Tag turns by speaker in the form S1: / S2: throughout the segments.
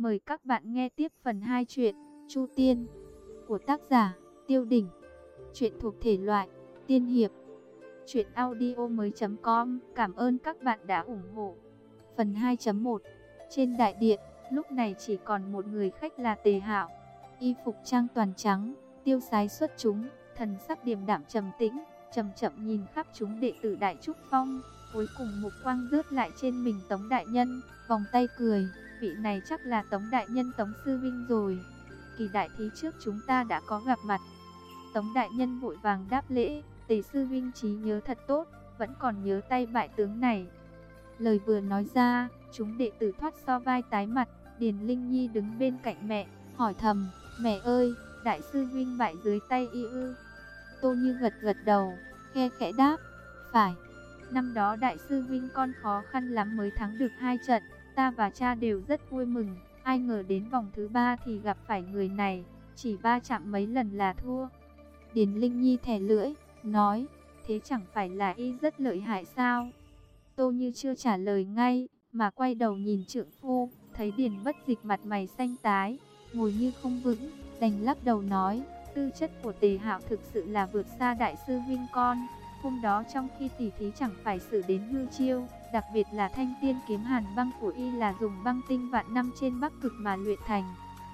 S1: Mời các bạn nghe tiếp phần 2 truyện Chu Tiên của tác giả Tiêu Đỉnh. Truyện thuộc thể loại tiên hiệp. Truyện audio mới.com. Cảm ơn các bạn đã ủng hộ. Phần 2.1. Trên đại điện, lúc này chỉ còn một người khách là Tề Hạo. Y phục trang toàn trắng, tiêu sái xuất chúng, thần sắc điềm đạm trầm tĩnh, chậm chậm nhìn khắp chúng đệ tử Đại Trúc Phong. Cuối cùng mục quang rớt lại trên mình Tống đại nhân, vòng tay cười, vị này chắc là Tống đại nhân Tống sư vinh rồi. Kỳ đại thí trước chúng ta đã có gặp mặt. Tống đại nhân vội vàng đáp lễ, Tề sư vinh trí nhớ thật tốt, vẫn còn nhớ tay bại tướng này. Lời vừa nói ra, chúng đệ tử thoát so vai tái mặt. Điền Linh Nhi đứng bên cạnh mẹ, hỏi thầm, mẹ ơi, đại sư vinh bại dưới tay y ư? Tô Như gật gật đầu, khe khẽ đáp, phải. Năm đó đại sư vinh con khó khăn lắm mới thắng được 2 trận, ta và cha đều rất vui mừng. Ai ngờ đến vòng thứ 3 thì gặp phải người này, chỉ va chạm mấy lần là thua. Điền Linh Nhi thè lưỡi, nói, thế chẳng phải là y rất lợi hại sao? Tô Như chưa trả lời ngay, mà quay đầu nhìn trượng phu, thấy Điền Bất Dịch mặt mày xanh tái, ngồi như không vững, đành lắc đầu nói, tư chất của Tề Hạo thực sự là vượt xa đại sư vinh con. Hôm đó trong khi tỉ thí chẳng phải sử đến hư chiêu, đặc biệt là thanh tiên kiếm hàn băng của y là dùng băng tinh vạn năm trên Bắc Cực mà luyện thành.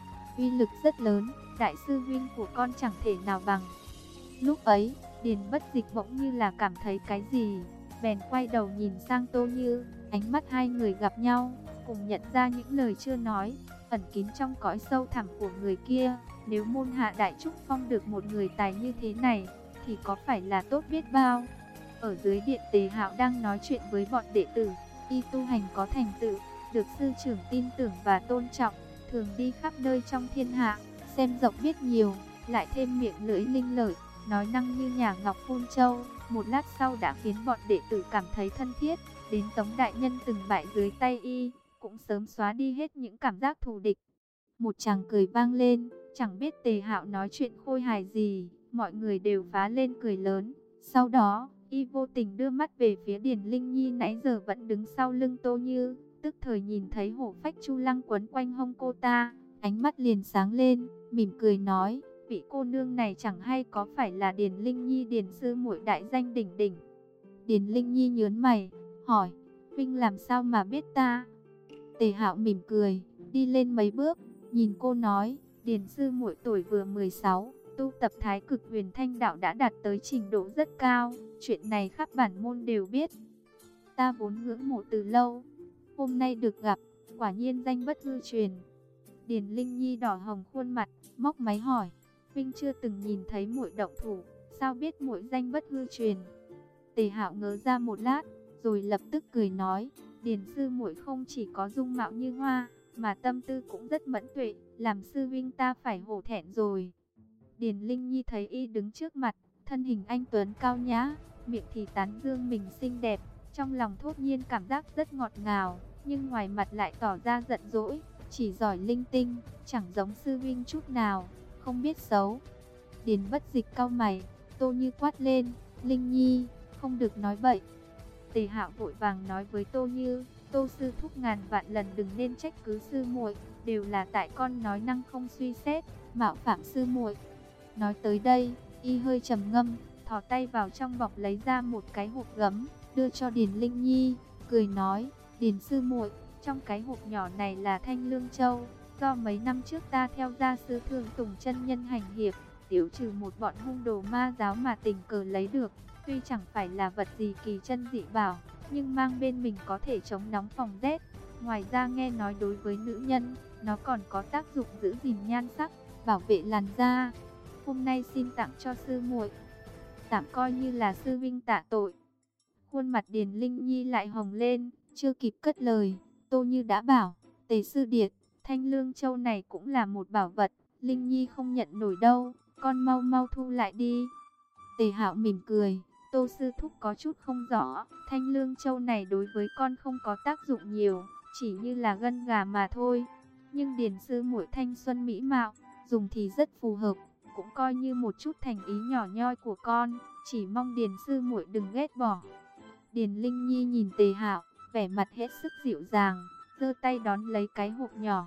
S1: Uy lực rất lớn, đại sư vinh của con chẳng thể nào bằng. Lúc ấy, Điền Bất Dịch bỗng như là cảm thấy cái gì, bèn quay đầu nhìn sang Tô Như, ánh mắt hai người gặp nhau, cùng nhận ra những lời chưa nói, ẩn kín trong cõi sâu thẳm của người kia. Nếu môn hạ Đại Trúc Phong được một người tài như thế này, thì có phải là tốt biết bao. Ở dưới điện, Tề Hạo đang nói chuyện với bọn đệ tử. Y tu hành có thành tựu, được sư trưởng tin tưởng và tôn trọng, thường đi khắp nơi trong thiên hạ, xem rộng biết nhiều, lại thêm miệng lưỡi linh lợi, nói năng như nhà ngọc phun châu. Một lát sau đã khiến bọn đệ tử cảm thấy thân thiết. Đến Tống đại nhân từng bại dưới tay y, cũng sớm xóa đi hết những cảm giác thù địch. Một tràng cười vang lên, chẳng biết Tề Hạo nói chuyện khôi hài gì, mọi người đều phá lên cười lớn. Sau đó, y vô tình đưa mắt về phía Điền Linh Nhi nãy giờ vẫn đứng sau lưng Tô Như, tức thời nhìn thấy hổ phách chu lăng quấn quanh hông cô ta, ánh mắt liền sáng lên, mỉm cười nói, vị cô nương này chẳng hay có phải là Điền Linh Nhi Điền sư muội đại danh đỉnh đỉnh. Điền Linh Nhi nhớn mày, hỏi, Vinh làm sao mà biết ta? Tề Hạo mỉm cười, đi lên mấy bước, nhìn cô nói, Điền sư muội tuổi vừa 16, tu tập Thái Cực Huyền Thanh đạo đã đạt tới trình độ rất cao, chuyện này khắp bản môn đều biết. Ta vốn ngưỡng mộ từ lâu, hôm nay được gặp, quả nhiên danh bất hư truyền. Điền Linh Nhi đỏ hồng khuôn mặt, móc máy hỏi, Vinh chưa từng nhìn thấy muội động thủ, sao biết muội danh bất hư truyền? Tề Hạo ngớ ra một lát, rồi lập tức cười nói, Điền sư muội không chỉ có dung mạo như hoa, mà tâm tư cũng rất mẫn tuệ, làm sư vinh ta phải hổ thẹn rồi. Điền Linh Nhi thấy y đứng trước mặt, thân hình anh tuấn cao nhã, miệng thì tán dương mình xinh đẹp, trong lòng thốt nhiên cảm giác rất ngọt ngào, nhưng ngoài mặt lại tỏ ra giận dỗi, chỉ giỏi linh tinh, chẳng giống sư vinh chút nào, không biết xấu. Điền Bất Dịch cau mày, Tô Như quát lên, Linh Nhi, không được nói bậy. Tề Hạo vội vàng nói với Tô Như, Tô sư thúc ngàn vạn lần đừng nên trách cứ sư muội, đều là tại con nói năng không suy xét, mạo phạm sư muội. Nói tới đây, y hơi trầm ngâm, thò tay vào trong bọc lấy ra một cái hộp gấm, đưa cho Điền Linh Nhi, cười nói, Điền sư muội, trong cái hộp nhỏ này là Thanh Lương Châu, do mấy năm trước ta theo gia sư Thương Tùng chân nhân hành hiệp, tiêu trừ một bọn hung đồ ma giáo mà tình cờ lấy được. Tuy chẳng phải là vật gì kỳ chân dị bảo, nhưng mang bên mình có thể chống nóng phòng rét. Ngoài ra nghe nói đối với nữ nhân, nó còn có tác dụng giữ gìn nhan sắc, bảo vệ làn da. Hôm nay xin tặng cho sư muội, tạm coi như là sư vinh tạ tội. Khuôn mặt Điền Linh Nhi lại hồng lên, chưa kịp cất lời, Tô Như đã bảo, Tề sư điệt, Thanh Lương Châu này cũng là một bảo vật, Linh Nhi không nhận nổi đâu, con mau mau thu lại đi. Tề Hạo mỉm cười, Tô sư thúc có chút không rõ, Thanh Lương Châu này đối với con không có tác dụng nhiều, chỉ như là gân gà mà thôi. Nhưng Điền sư muội thanh xuân mỹ mạo, dùng thì rất phù hợp, cũng coi như một chút thành ý nhỏ nhoi của con, chỉ mong Điền sư muội đừng ghét bỏ. Điền Linh Nhi nhìn Tề Hạo, vẻ mặt hết sức dịu dàng, giơ tay đón lấy cái hộp nhỏ,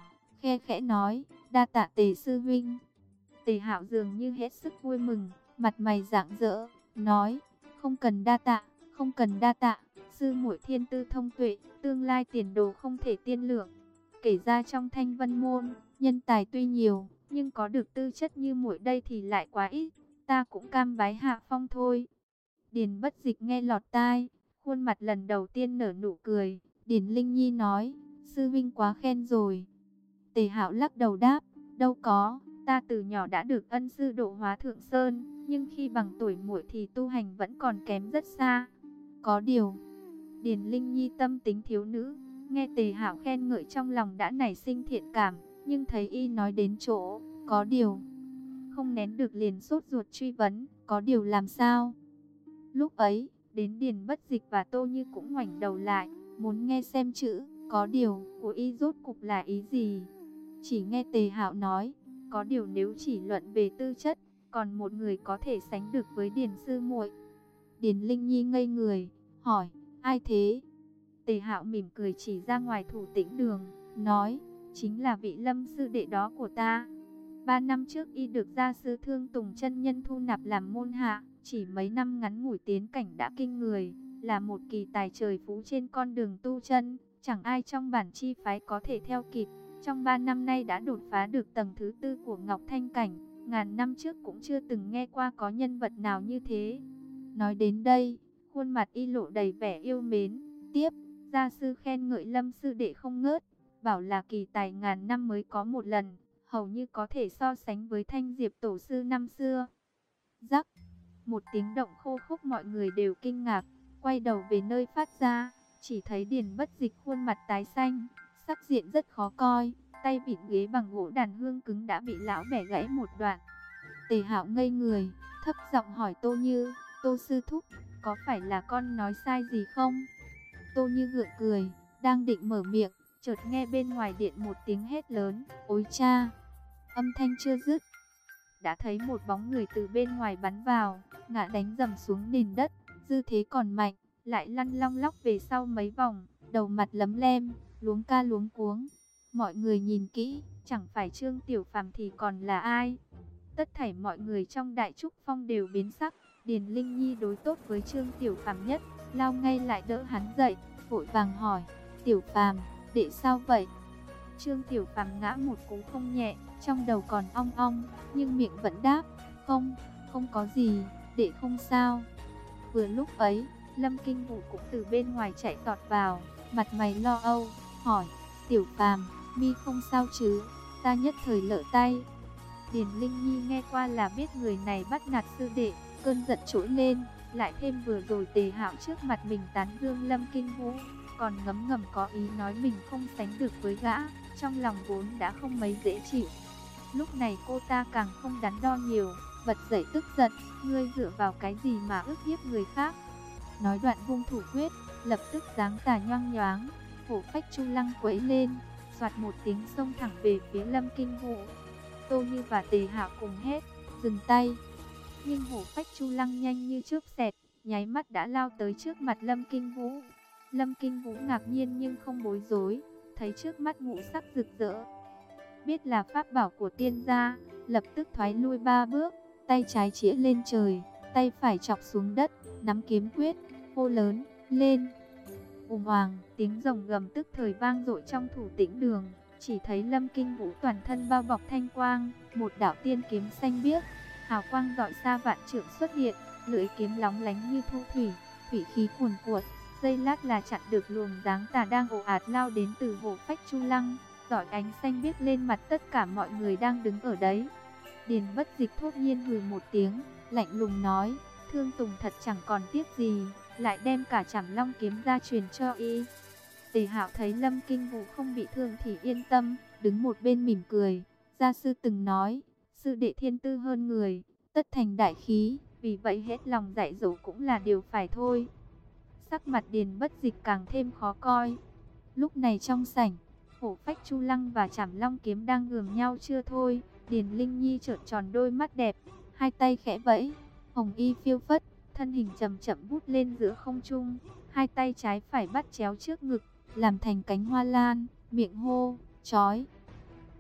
S1: khe khẽ nói, đa tạ Tề sư huynh. Tề Hạo dường như hết sức vui mừng, mặt mày rạng rỡ, nói, không cần đa tạ, không cần đa tạ, sư muội thiên tư thông tuệ, tương lai tiền đồ không thể tiên lượng. Kể ra trong Thanh Vân môn, nhân tài tuy nhiều, nhưng có được tư chất như muội đây thì lại quá ít, ta cũng cam bái hạ phong thôi. Điền Bất Dịch nghe lọt tai, khuôn mặt lần đầu tiên nở nụ cười. Điền Linh Nhi nói, sư huynh quá khen rồi. Tề Hạo lắc đầu đáp, đâu có, ta từ nhỏ đã được ân sư độ hóa Thượng Sơn, nhưng khi bằng tuổi muội thì tu hành vẫn còn kém rất xa. Có điều, Điền Linh Nhi tâm tính thiếu nữ, nghe Tề Hạo khen ngợi trong lòng đã nảy sinh thiện cảm, nhưng thấy y nói đến chỗ, có điều, không nén được liền sốt ruột truy vấn, có điều làm sao? Lúc ấy, đến Điền Bất Dịch và Tô Như cũng ngoảnh đầu lại, muốn nghe xem chữ, có điều, của y rốt cục là ý gì? Chỉ nghe Tề Hạo nói, có điều nếu chỉ luận về tư chất, còn một người có thể sánh được với Điền sư muội. Điền Linh Nhi ngây người, hỏi, ai thế? Tề Hạo mỉm cười chỉ ra ngoài Thủ Tĩnh Đường, nói, chính là vị Lâm sư đệ đó của ta. 3 năm trước y được gia sư Thương Tùng chân nhân thu nạp làm môn hạ, chỉ mấy năm ngắn ngủi tiến cảnh đã kinh người, là một kỳ tài trời phú trên con đường tu chân, chẳng ai trong bản chi phái có thể theo kịp. Trong 3 năm nay đã đột phá được tầng thứ 4 của Ngọc Thanh cảnh, ngàn năm trước cũng chưa từng nghe qua có nhân vật nào như thế. Nói đến đây, khuôn mặt y lộ đầy vẻ yêu mến, tiếp, gia sư khen ngợi Lâm sư đệ không ngớt, bảo là kỳ tài ngàn năm mới có một lần, hầu như có thể so sánh với Thanh Diệp tổ sư năm xưa. Rắc, một tiếng động khô khốc, mọi người đều kinh ngạc, quay đầu về nơi phát ra, chỉ thấy Điền Bất Dịch khuôn mặt tái xanh, sắc diện rất khó coi, tay vịn ghế bằng gỗ đàn hương cứng đã bị lão bẻ gãy một đoạn. Tề Hạo ngây người, thấp giọng hỏi Tô Như, Tô sư thúc, có phải là con nói sai gì không? Tô Như gượng cười, đang định mở miệng, chợt nghe bên ngoài điện một tiếng hét lớn, ôi cha! Âm thanh chưa dứt, đã thấy một bóng người từ bên ngoài bắn vào, ngã đánh dầm xuống nền đất, dư thế còn mạnh, lại lăn long lóc về sau mấy vòng, đầu mặt lấm lem, luống ca luống cuống. Mọi người nhìn kỹ, chẳng phải Trương Tiểu Phàm thì còn là ai? Tất thảy mọi người trong Đại Trúc Phong đều biến sắc. Điền Linh Nhi đối tốt với Trương Tiểu Phàm nhất, lao ngay lại đỡ hắn dậy, vội vàng hỏi, Tiểu Phàm, đệ sao vậy? Trương Tiểu Phàm ngã một cú không nhẹ, trong đầu còn ong ong, nhưng miệng vẫn đáp, không, không có gì, đệ không sao. Vừa lúc ấy, Lâm Kinh Vũ cũng từ bên ngoài chạy tọt vào, mặt mày lo âu, hỏi, Tiểu Phàm, mi không sao chứ? Ta nhất thời lỡ tay. Điền Linh Nhi nghe qua là biết người này bắt nạt sư đệ, cơn giận trỗi lên, lại thêm vừa rồi Tề Hạo trước mặt mình tán dương Lâm Kinh Vũ, còn ngấm ngầm có ý nói mình không sánh được với gã, trong lòng vốn đã không mấy dễ chịu. Lúc này cô ta càng không đắn đo nhiều, bật dậy tức giận, ngươi dựa vào cái gì mà ức hiếp người khác? Nói đoạn vung thủ quyết, lập tức giáng tà nhoang nhoáng, hổ phách chu lăng quẫy lên, soạt một tiếng xông thẳng về phía Lâm Kinh Vũ. Tô Như và Tề Hạo cùng hét, dừng tay. Nhưng hổ phách chu lăng nhanh như chớp xẹt, nháy mắt đã lao tới trước mặt Lâm Kinh Vũ. Lâm Kinh Vũ ngạc nhiên nhưng không bối rối, thấy trước mắt ngũ sắc rực rỡ, biết là pháp bảo của tiên gia, lập tức thoái lui 3 bước, tay trái chĩa lên trời, tay phải chọc xuống đất, nắm kiếm quyết, hô lớn, lên. Ùng oàng, tiếng rồng gầm tức thời vang dội trong Thủ Tĩnh Đường, chỉ thấy Lâm Kinh Vũ toàn thân bao bọc thanh quang, một đạo tiên kiếm xanh biếc, hào quang rọi xa vạn trượng xuất hiện, lưỡi kiếm lóng lánh như thu thủy, thủy khí cuồn cuộn, giây lát là chặn được luồng giáng tà đang ồ ạt lao đến từ hổ phách chu lăng, rọi ánh xanh biếc lên mặt tất cả mọi người đang đứng ở đấy. Điền Bất Dịch thốt nhiên hừ một tiếng, lạnh lùng nói, Thương Tùng thật chẳng còn tiếc gì, lại đem cả Trảm Long kiếm ra truyền cho y. Tề Hạo thấy Lâm Kinh Vũ không bị thương thì yên tâm, đứng một bên mỉm cười. Gia sư từng nói, sư đệ thiên tư hơn người, tất thành đại khí, vì vậy hết lòng dạy dỗ cũng là điều phải thôi. Sắc mặt Điền Bất Dịch càng thêm khó coi. Lúc này trong sảnh, hổ phách chu lăng và Trảm Long kiếm đang gườm nhau chưa thôi. Điền Linh Nhi trợn tròn đôi mắt đẹp, hai tay khẽ vẫy, hồng y phiêu phất, thân hình chậm chậm vút lên giữa không trung, hai tay trái phải bắt chéo trước ngực, làm thành cánh hoa lan, miệng hô, chói.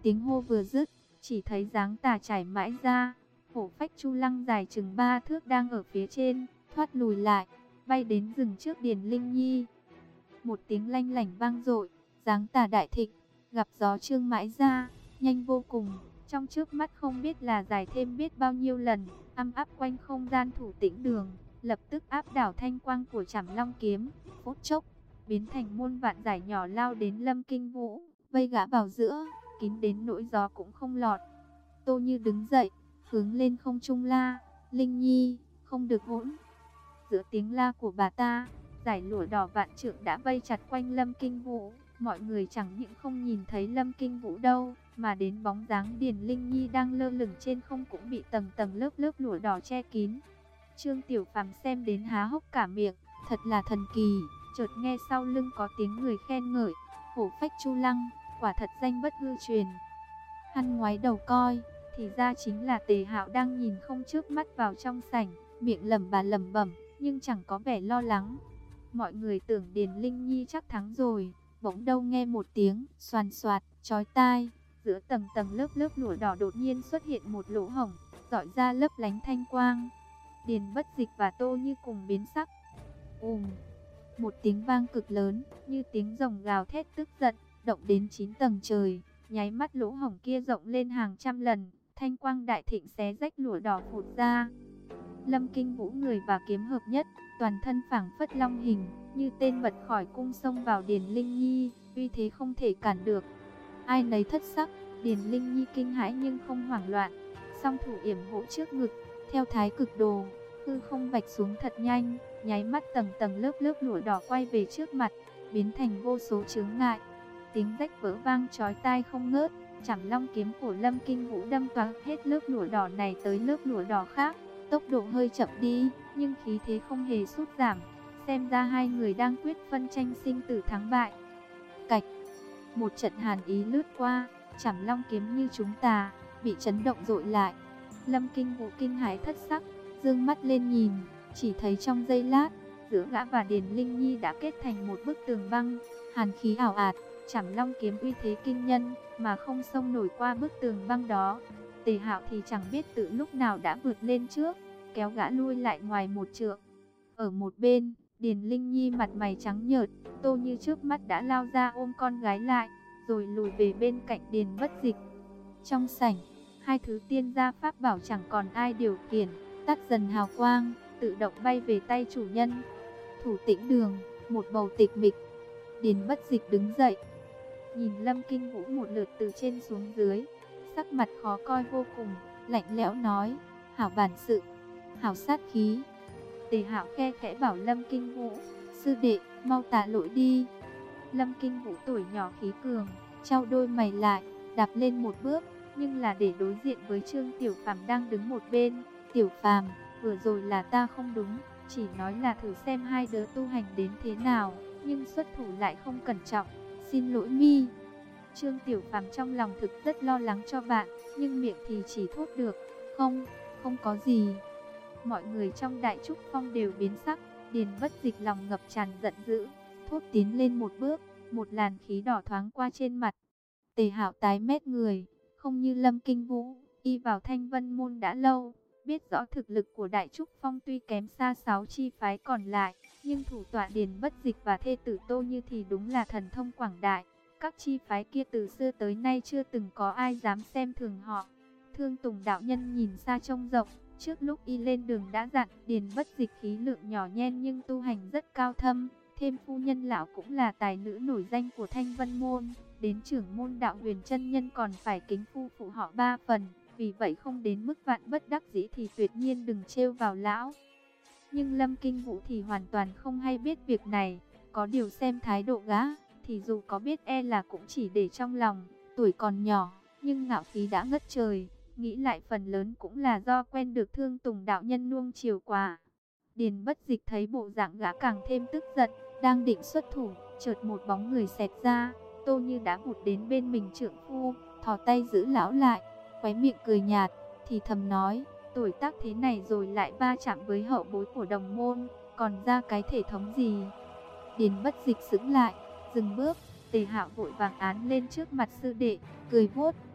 S1: Tiếng hô vừa dứt, chỉ thấy dáng tà trải mãi ra, hổ phách chu lăng dài chừng 3 thước đang ở phía trên, thoát lùi lại, bay đến dừng trước Điền Linh Nhi. Một tiếng lanh lảnh vang dội, dáng tà đại thịnh, gặp gió trương mãi ra, nhanh vô cùng, trong trước mắt không biết là dài thêm biết bao nhiêu lần, âm áp quanh không gian Thủ Tĩnh Đường, lập tức áp đảo thanh quang của Trảm Long kiếm, phút chốc biến thành muôn vạn giải nhỏ lao đến Lâm Kinh Vũ, vây gã vào giữa, kín đến nỗi gió cũng không lọt. Tô Như đứng dậy, hướng lên không trung la, Linh Nhi, không được hỗn. Giữa tiếng la của bà ta, giải lụa đỏ vạn trượng đã vây chặt quanh Lâm Kinh Vũ. Mọi người chẳng những không nhìn thấy Lâm Kinh Vũ đâu, mà đến bóng dáng Điền Linh Nhi đang lơ lửng trên không cũng bị tầng tầng lớp lớp lụa đỏ che kín. Trương Tiểu Phàm xem đến há hốc cả miệng, thật là thần kỳ. Chợt nghe sau lưng có tiếng người khen ngợi, hổ phách chu lăng, quả thật danh bất hư truyền. Hắn ngoái đầu coi, thì ra chính là Tề Hạo đang nhìn không chớp mắt vào trong sảnh, miệng lẩm bẩm, nhưng chẳng có vẻ lo lắng. Mọi người tưởng Điền Linh Nhi chắc thắng rồi, bỗng đâu nghe một tiếng xoàn xoạt, chói tai, giữa tầng tầng lớp lớp lụa đỏ đột nhiên xuất hiện một lỗ hổng, rọi ra lấp lánh thanh quang. Điền Bất Dịch và Tô Như cùng biến sắc. Một tiếng vang cực lớn, như tiếng rồng gào thét tức giận, động đến 9 tầng trời, nháy mắt lỗ hổng kia rộng lên hàng trăm lần, thanh quang đại thịnh xé rách lụa đỏ phụt ra. Lâm Kinh Vũ người và kiếm hợp nhất, toàn thân phảng phất long hình, như tên bật khỏi cung xông vào Điền Linh Nhi, uy thế không thể cản được. Ai nấy thất sắc, Điền Linh Nhi kinh hãi nhưng không hoảng loạn, song thủ yểm hộ trước ngực, theo thái cực đồ, hư không vạch xuống thật nhanh, nháy mắt tầng tầng lớp lớp lụa đỏ quay về trước mặt, biến thành vô số chướng ngại. Tiếng rách vỡ vang chói tai không ngớt, Trảm Long kiếm của Lâm Kinh Vũ đâm toạc hết lớp lụa đỏ này tới lớp lụa đỏ khác. Tốc độ hơi chậm đi, nhưng khí thế không hề sút giảm. Xem ra hai người đang quyết phân tranh sinh tử thắng bại. Cạch, một trận hàn ý lướt qua, Trảm Long kiếm như chúng ta, bị chấn động dội lại. Lâm Kinh Vũ kinh hãi thất sắc, dương mắt lên nhìn, chỉ thấy trong giây lát, giữa gã và Điền Linh Nhi đã kết thành một bức tường băng, hàn khí ảo ạt, Trảm Long kiếm uy thế kinh nhân, mà không xông nổi qua bức tường băng đó. Tề Hạo thì chẳng biết từ lúc nào đã vượt lên trước, kéo gã lui lại ngoài một trượng. Ở một bên, Điền Linh Nhi mặt mày trắng nhợt, Tô Như trước mắt đã lao ra ôm con gái lại, rồi lùi về bên cạnh Điền Bất Dịch. Trong sảnh, hai thứ tiên gia pháp bảo chẳng còn ai điều khiển, tắt dần hào quang, tự động bay về tay chủ nhân. Thủ Tĩnh Đường, một bầu tịch mịch. Điền Bất Dịch đứng dậy, nhìn Lâm Kinh Vũ một lượt từ trên xuống dưới, sắc mặt khó coi vô cùng, lạnh lẽo nói, hảo bản sự, hảo sát khí. Tề Hạo khe khẽ bảo Lâm Kinh Vũ, sư đệ, mau tạ lỗi đi. Lâm Kinh Vũ tuổi nhỏ khí cường, trao đôi mày lại, đạp lên một bước, nhưng là để đối diện với Trương Tiểu Phàm đang đứng một bên. Tiểu Phàm, vừa rồi là ta không đúng, chỉ nói là thử xem hai đứa tu hành đến thế nào, nhưng xuất thủ lại không cẩn trọng, xin lỗi mi. Trương Tiểu Phàm trong lòng thực rất lo lắng cho bạn, nhưng miệng thì chỉ thốt được, không có gì. Mọi người trong Đại Trúc Phong đều biến sắc, Điền Bất Dịch lòng ngập tràn giận dữ, thốt tiến lên một bước, một làn khí đỏ thoáng qua trên mặt. Tề Hạo tái mét người, không như Lâm Kinh Vũ, y vào Thanh Vân môn đã lâu, biết rõ thực lực của Đại Trúc Phong tuy kém xa 6 chi phái còn lại, nhưng thủ tọa Điền Bất Dịch và thê tử Tô Như thì đúng là thần thông quảng đại. Các chi phái kia từ xưa tới nay chưa từng có ai dám xem thường họ. Thương Tùng đạo nhân nhìn xa trông rộng, trước lúc y lên đường đã dặn Điền Bất Dịch khí lượng nhỏ nhen nhưng tu hành rất cao thâm, thêm phu nhân lão cũng là tài nữ nổi danh của Thanh Vân môn, đến trưởng môn Đạo Huyền chân nhân còn phải kính phu phụ họ 3 phần, vì vậy không đến mức vạn bất đắc dĩ thì tuyệt nhiên đừng trêu vào lão. Nhưng Lâm Kinh Vũ thì hoàn toàn không hay biết việc này, có điều xem thái độ gã thì dù có biết e là cũng chỉ để trong lòng, tuổi còn nhỏ, nhưng ngạo khí đã ngất trời, nghĩ lại phần lớn cũng là do quen được Thương Tùng đạo nhân nuông chiều quá. Điền Bất Dịch thấy bộ dạng gã càng thêm tức giận, đang định xuất thủ, chợt một bóng người xẹt ra, Tô Như đã vụt đến bên mình trượng phu, thò tay giữ lão lại, khóe miệng cười nhạt, thì thầm nói, tuổi tác thế này rồi lại va chạm với hậu bối của đồng môn, còn ra cái thể thống gì. Điền Bất Dịch sững lại, dừng bước, Tề Hạo vội vàng án lên trước mặt sư đệ, cười vuốt,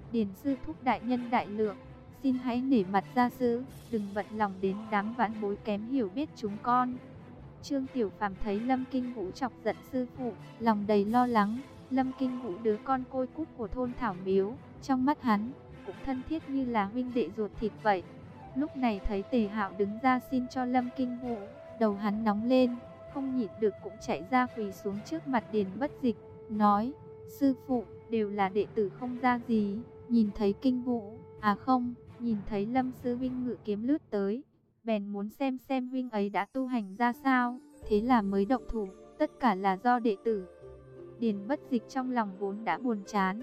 S1: Điền sư thúc đại nhân đại lượng, xin hãy nể mặt gia sư, đừng bận lòng đến đám vãn bối kém hiểu biết chúng con. Trương Tiểu Phàm thấy Lâm Kinh Vũ chọc giận sư phụ, lòng đầy lo lắng. Lâm Kinh Vũ đứa con côi cút của thôn Thảo Miếu, trong mắt hắn cũng thân thiết như là huynh đệ ruột thịt vậy. Lúc này thấy Tề Hạo đứng ra xin cho Lâm Kinh Vũ, đầu hắn nóng lên, không nhịn được cũng chạy ra quỳ xuống trước mặt Điền Bất Dịch, nói: sư phụ, đều là đệ tử không ra gì, nhìn thấy Kinh Vũ, à không, nhìn thấy Lâm sư huynh ngự kiếm lướt tới, bèn muốn xem huynh ấy đã tu hành ra sao, thế là mới động thủ, tất cả là do đệ tử. Điền Bất Dịch trong lòng vốn đã buồn chán,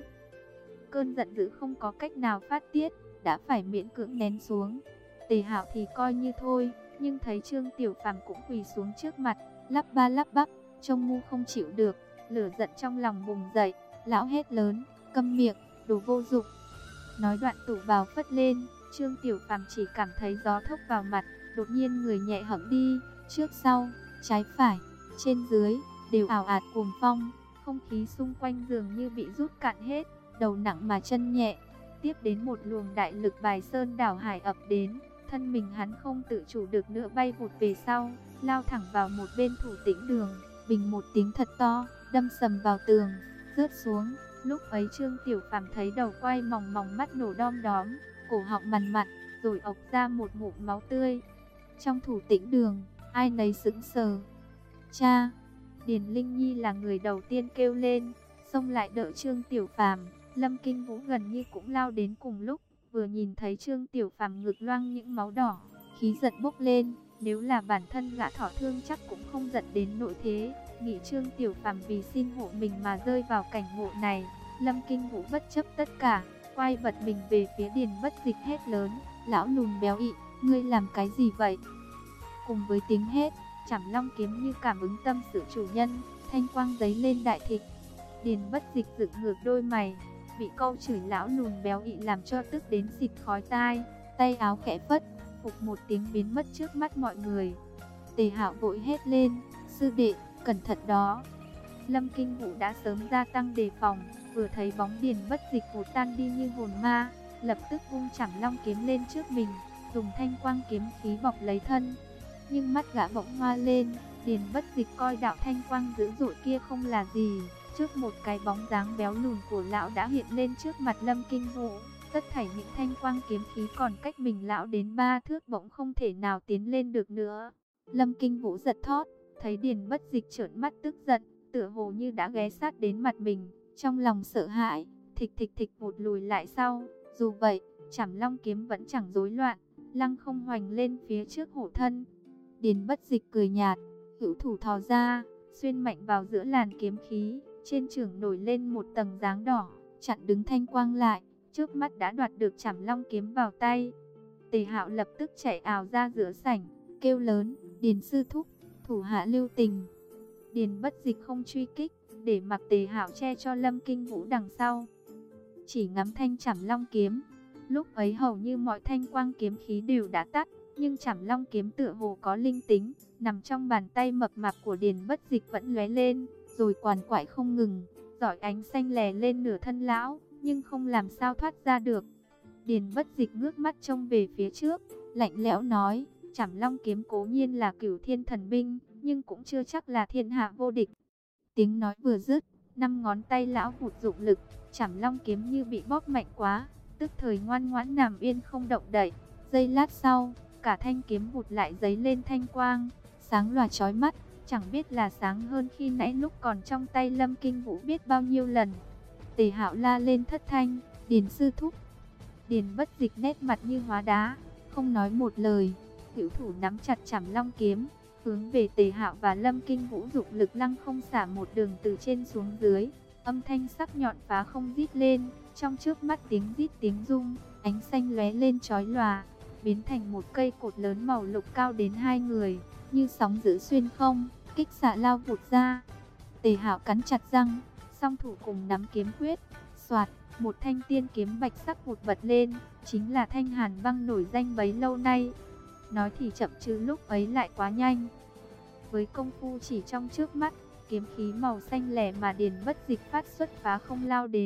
S1: cơn giận dữ không có cách nào phát tiết, đã phải miễn cưỡng nén xuống. Tề Hạo thì coi như thôi, nhưng thấy Trương Tiểu Phàm cũng quỳ xuống trước mặt, lắp ba lắp bắp, trông ngu không chịu được, lửa giận trong lòng bùng dậy, lão hét lớn: câm miệng, đồ vô dụng. Nói đoạn tủ bào phất lên, Trương Tiểu Phàm chỉ cảm thấy gió thốc vào mặt, đột nhiên người nhẹ hẫng đi, trước sau, trái phải, trên dưới đều ảo ạt cuồng phong, không khí xung quanh dường như bị rút cạn hết, đầu nặng mà chân nhẹ. Tiếp đến một luồng đại lực bài sơn đảo hải ập đến, thân mình hắn không tự chủ được nữa bay vụt về sau, lao thẳng vào một bên Thủ Tĩnh Đường, bình một tiếng thật to, đâm sầm vào tường, rớt xuống. Lúc ấy Trương Tiểu Phàm thấy đầu quay mòng mòng, mắt nổ đom đóm, cổ họng mằn mặn, rồi ộc ra một ngụm máu tươi. Trong Thủ Tĩnh Đường, ai nấy sững sờ. Cha! Điền Linh Nhi là người đầu tiên kêu lên, xông lại đỡ Trương Tiểu Phàm. Lâm Kinh Vũ gần như cũng lao đến cùng lúc, vừa nhìn thấy Trương Tiểu Phàm ngực loang những máu đỏ, khí giận bốc lên. Nếu là bản thân gã thỏ thương chắc cũng không giận đến nỗi thế, nghĩ Trương Tiểu Phàm vì xin hộ mình mà rơi vào cảnh ngộ này. Lâm Kinh Vũ bất chấp tất cả, quay bật mình về phía Điền Bất Dịch hét lớn: lão lùn béo ị, ngươi làm cái gì vậy? Cùng với tiếng hét, Trảm Long kiếm như cảm ứng tâm sự chủ nhân, thanh quang giấy lên đại thịnh. Điền Bất Dịch dựng ngược đôi mày, bị câu chửi lão lùn béo ị làm cho tức đến xịt khói tai, tay áo khẽ phất, phục một tiếng biến mất trước mắt mọi người. Tề Hạo vội hét lên: sư đệ, cẩn thận đó. Lâm Kinh Vũ đã sớm gia tăng đề phòng, vừa thấy bóng Điền Bất Dịch vụt tan đi như hồn ma, lập tức vung Trảm Long kiếm lên trước mình, dùng thanh quang kiếm khí bọc lấy thân. Nhưng mắt gã bỗng hoa lên, Điền Bất Dịch coi đạo thanh quang dữ dội kia không là gì, trước một cái bóng dáng béo lùn của lão đã hiện lên trước mặt Lâm Kinh Vũ. Tất thảy những thanh quang kiếm khí còn cách mình lão đến 3 thước bỗng không thể nào tiến lên được nữa. Lâm Kinh Vũ giật thót, thấy Điền Bất Dịch trợn mắt tức giận, tựa hồ như đã ghé sát đến mặt mình, trong lòng sợ hãi, thịch thịch thịch vụt lùi lại sau. Dù vậy, Trảm Long kiếm vẫn chẳng rối loạn, lăng không hoành lên phía trước hổ thân. Điền Bất Dịch cười nhạt, hữu thủ thò ra, xuyên mạnh vào giữa làn kiếm khí, trên chưởng nổi lên một tầng dáng đỏ, chặn đứng thanh quang lại, trước mắt đã đoạt được Trảm Long kiếm vào tay. Tề Hạo lập tức chạy ào ra giữa sảnh, kêu lớn: Điền sư thúc, thủ hạ lưu tình. Điền Bất Dịch không truy kích, để mặc Tề Hạo che cho Lâm Kinh Vũ đằng sau, chỉ ngắm thanh Trảm Long kiếm. Lúc ấy hầu như mọi thanh quang kiếm khí đều đã tắt, nhưng Trảm Long kiếm tựa hồ có linh tính, nằm trong bàn tay mập mạp của Điền Bất Dịch vẫn lóe lên, rồi quằn quại không ngừng, rọi ánh xanh lè lên nửa thân lão, nhưng không làm sao thoát ra được. Điền Bất Dịch ngước mắt trông về phía trước, lạnh lẽo nói: Trảm Long kiếm cố nhiên là cửu thiên thần binh, nhưng cũng chưa chắc là thiên hạ vô địch. Tiếng nói vừa dứt, 5 ngón tay lão vụt dụng lực, Trảm Long kiếm như bị bóp mạnh quá, tức thời ngoan ngoãn nằm yên không động đậy. Giây lát sau, cả thanh kiếm vụt lại giấy lên thanh quang, sáng lòa chói mắt, chẳng biết là sáng hơn khi nãy lúc còn trong tay Lâm Kinh Vũ biết bao nhiêu lần. Tề Hạo la lên thất thanh: Điền sư thúc. Điền Bất Dịch nét mặt như hóa đá, không nói một lời, hữu thủ nắm chặt Trảm Long kiếm, hướng về Tề Hạo và Lâm Kinh Vũ dụng lực lăng không xả một đường từ trên xuống dưới. Âm thanh sắc nhọn phá không rít lên, trong chớp mắt tiếng rít tiếng rung, ánh xanh lóe lên chói lòa, biến thành một cây cột lớn màu lục cao đến 2 người, như sóng dữ xuyên không, kích xạ lao vụt ra. Tề Hạo cắn chặt răng, song thủ cùng nắm kiếm quyết, xoạt, một thanh tiên kiếm bạch sắc vụt bật lên, chính là thanh Hàn Băng nổi danh bấy lâu nay. Nói thì chậm chứ lúc ấy lại quá nhanh. Với công phu chỉ trong trước mắt, kiếm khí màu xanh lẻ mà Điền Bất Dịch phát xuất phá không lao đến,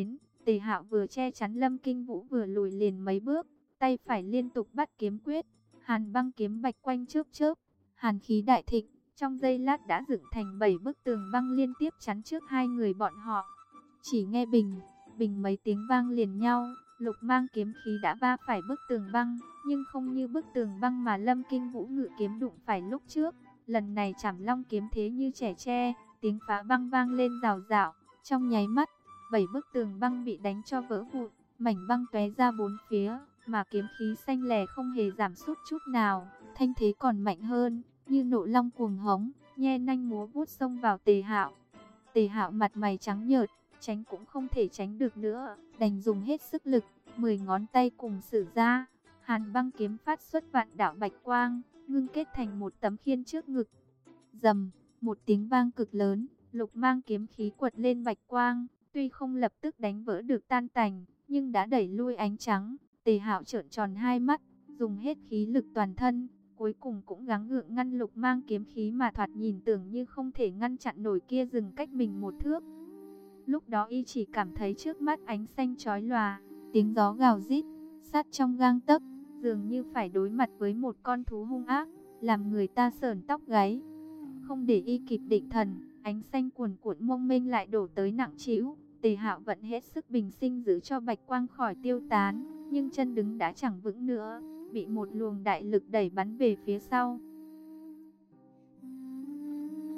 S1: Tề Hạo vừa che chắn Lâm Kinh Vũ vừa lùi liền mấy bước, tay phải liên tục bắt kiếm quyết, hàn băng kiếm bạch quanh chớp chớp, hàn khí đại thịnh, trong giây lát đã dựng thành 7 bức tường băng liên tiếp chắn trước hai người bọn họ. Chỉ nghe bình, bình mấy tiếng vang liền nhau, Lục Mang kiếm khí đã va phải bức tường băng, nhưng không như bức tường băng mà Lâm Kinh Vũ ngự kiếm đụng phải lúc trước. Lần này Trảm Long kiếm thế như trẻ tre, tiếng phá băng vang lên rào rào, trong nháy mắt, 7 bức tường băng bị đánh cho vỡ vụn, mảnh băng tóe ra bốn phía, mà kiếm khí xanh lè không hề giảm sút chút nào, thanh thế còn mạnh hơn, như nộ long cuồng hống, nhe nanh múa vuốt xông vào Tề Hạo. Tề Hạo mặt mày trắng nhợt, tránh cũng không thể tránh được nữa, đành dùng hết sức lực, 10 ngón tay cùng sử ra, hàn băng kiếm phát xuất vạn đạo bạch quang, ngưng kết thành một tấm khiên trước ngực. Rầm, một tiếng vang cực lớn, Lục Mang kiếm khí quật lên bạch quang, tuy không lập tức đánh vỡ được tan tành, nhưng đã đẩy lui ánh trắng. Tề Hạo trợn tròn hai mắt, dùng hết khí lực toàn thân, cuối cùng cũng gắng gượng ngăn Lục Mang kiếm khí mà thoạt nhìn tưởng như không thể ngăn chặn nổi kia dừng cách mình một thước. Lúc đó y chỉ cảm thấy trước mắt ánh xanh chói lòa, tiếng gió gào rít, sát trong gang tấc, dường như phải đối mặt với một con thú hung ác, làm người ta sởn tóc gáy. Không để y kịp định thần, ánh xanh cuồn cuộn mông mênh lại đổ tới nặng trĩu. Tề Hạo vận hết sức bình sinh giữ cho bạch quang khỏi tiêu tán, nhưng chân đứng đã chẳng vững nữa, bị một luồng đại lực đẩy bắn về phía sau.